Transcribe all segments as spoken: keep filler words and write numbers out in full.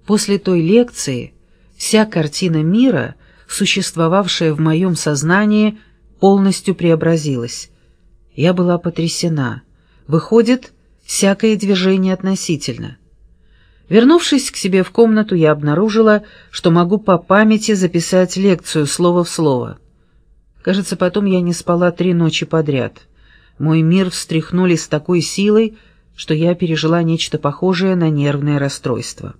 После той лекции вся картина мира, существовавшая в моем сознании, полностью преобразилась. Я была потрясена. Выходит, всякое движение относительно. Вернувшись к себе в комнату, я обнаружила, что могу по памяти записать лекцию слово в слово. Кажется, потом я не спала три ночи подряд. Мой мир встряхнули с такой силой, что я пережила нечто похожее на нервное расстройство.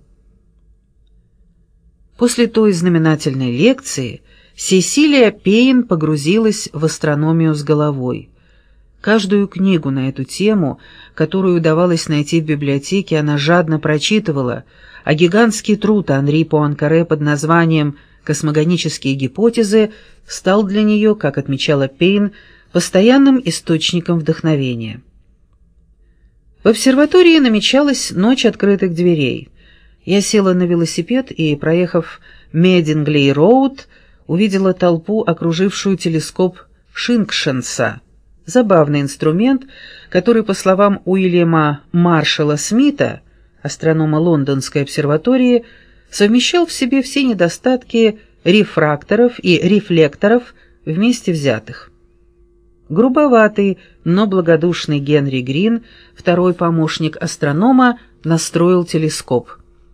После той знаменательной лекции Сесилия Пейн погрузилась в астрономию с головой. Каждую книгу на эту тему, которую удавалось найти в библиотеке, она жадно прочитывала, а гигантский труд Анри Пуанкаре под названием «Космогонические гипотезы» стал для нее, как отмечала Пейн, постоянным источником вдохновения. В обсерватории намечалась ночь открытых дверей. Я села на велосипед и, проехав Мединглей-роуд, увидела толпу, окружившую телескоп Шинкшенса. Забавный инструмент, который, по словам Уильяма Маршалла Смита, астронома Лондонской обсерватории, совмещал в себе все недостатки рефракторов и рефлекторов вместе взятых. Грубоватый, но благодушный Генри Грин, второй помощник астронома, настроил телескоп.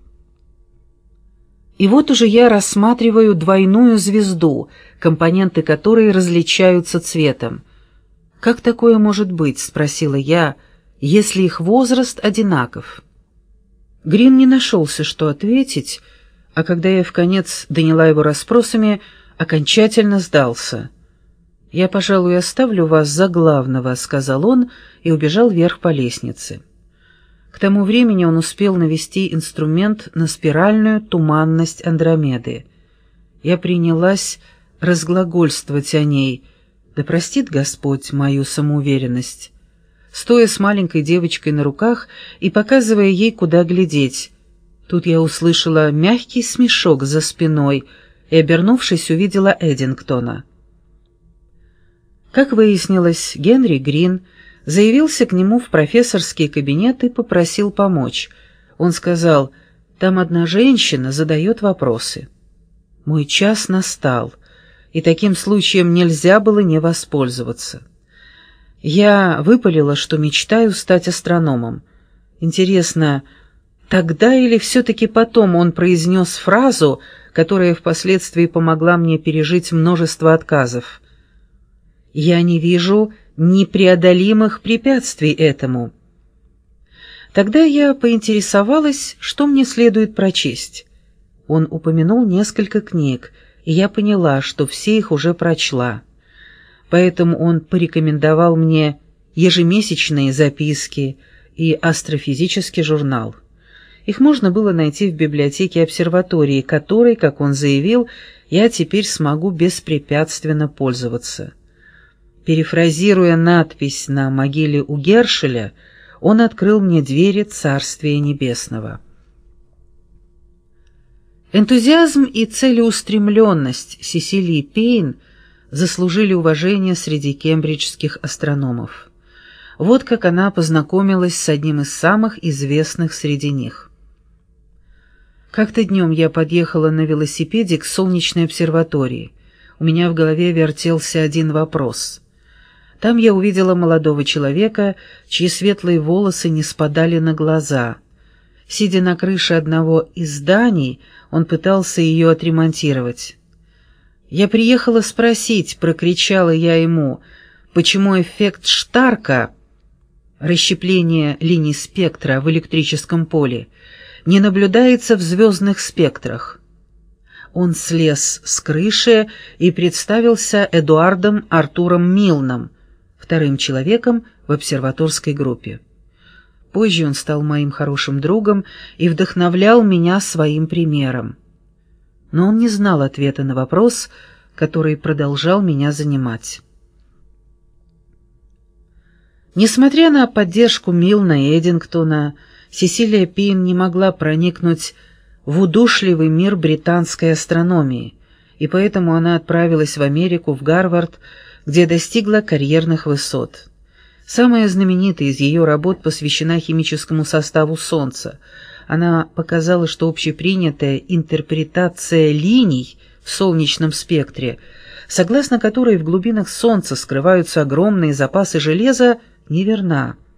И вот уже я рассматриваю двойную звезду, компоненты которой различаются цветом. «Как такое может быть?» — спросила я, — «если их возраст одинаков». Грин не нашелся, что ответить, а когда я вконец доняла его расспросами, окончательно сдался. «Я, пожалуй, оставлю вас за главного», — сказал он и убежал вверх по лестнице. К тому времени он успел навести инструмент на спиральную туманность Андромеды. Я принялась разглагольствовать о ней, да простит Господь мою самоуверенность, стоя с маленькой девочкой на руках и показывая ей, куда глядеть. Тут я услышала мягкий смешок за спиной и, обернувшись, увидела Эдингтона. Как выяснилось, Генри Грин заявился к нему в профессорский кабинет и попросил помочь. Он сказал: «Там одна женщина задает вопросы». Мой час настал, и таким случаем нельзя было не воспользоваться. Я выпалила, что мечтаю стать астрономом. Интересно, тогда или все-таки потом он произнес фразу, которая впоследствии помогла мне пережить множество отказов. «Я не вижу непреодолимых препятствий этому». Тогда я поинтересовалась, что мне следует прочесть. Он упомянул несколько книг, и я поняла, что все их уже прочла. Поэтому он порекомендовал мне ежемесячные записки и астрофизический журнал. Их можно было найти в библиотеке обсерватории, которой, как он заявил, я теперь смогу беспрепятственно пользоваться. Перефразируя надпись на могиле у Гершеля, он открыл мне двери Царствия Небесного. Энтузиазм и целеустремленность Сесилии Пейн заслужили уважение среди кембриджских астрономов. Вот как она познакомилась с одним из самых известных среди них. Как-то днем я подъехала на велосипеде к солнечной обсерватории. У меня в голове вертелся один вопрос. Там я увидела молодого человека, чьи светлые волосы не спадали на глаза. Сидя на крыше одного из зданий, он пытался ее отремонтировать. «Я приехала спросить», — прокричала я ему, — «почему эффект Штарка, расщепление линий спектра в электрическом поле, не наблюдается в звездных спектрах?» Он слез с крыши и представился Эдуардом Артуром Милном, вторым человеком в обсерваторской группе. Позже он стал моим хорошим другом и вдохновлял меня своим примером. Но он не знал ответа на вопрос, который продолжал меня занимать. Несмотря на поддержку Милна и Эдингтона, Сесилия Пейн не могла проникнуть в удушливый мир британской астрономии, и поэтому она отправилась в Америку, в Гарвард, где достигла карьерных высот. Самая знаменитая из ее работ посвящена химическому составу Солнца. Она показала, что общепринятая интерпретация линий в солнечном спектре, согласно которой в глубинах Солнца скрываются огромные запасы железа, неверна.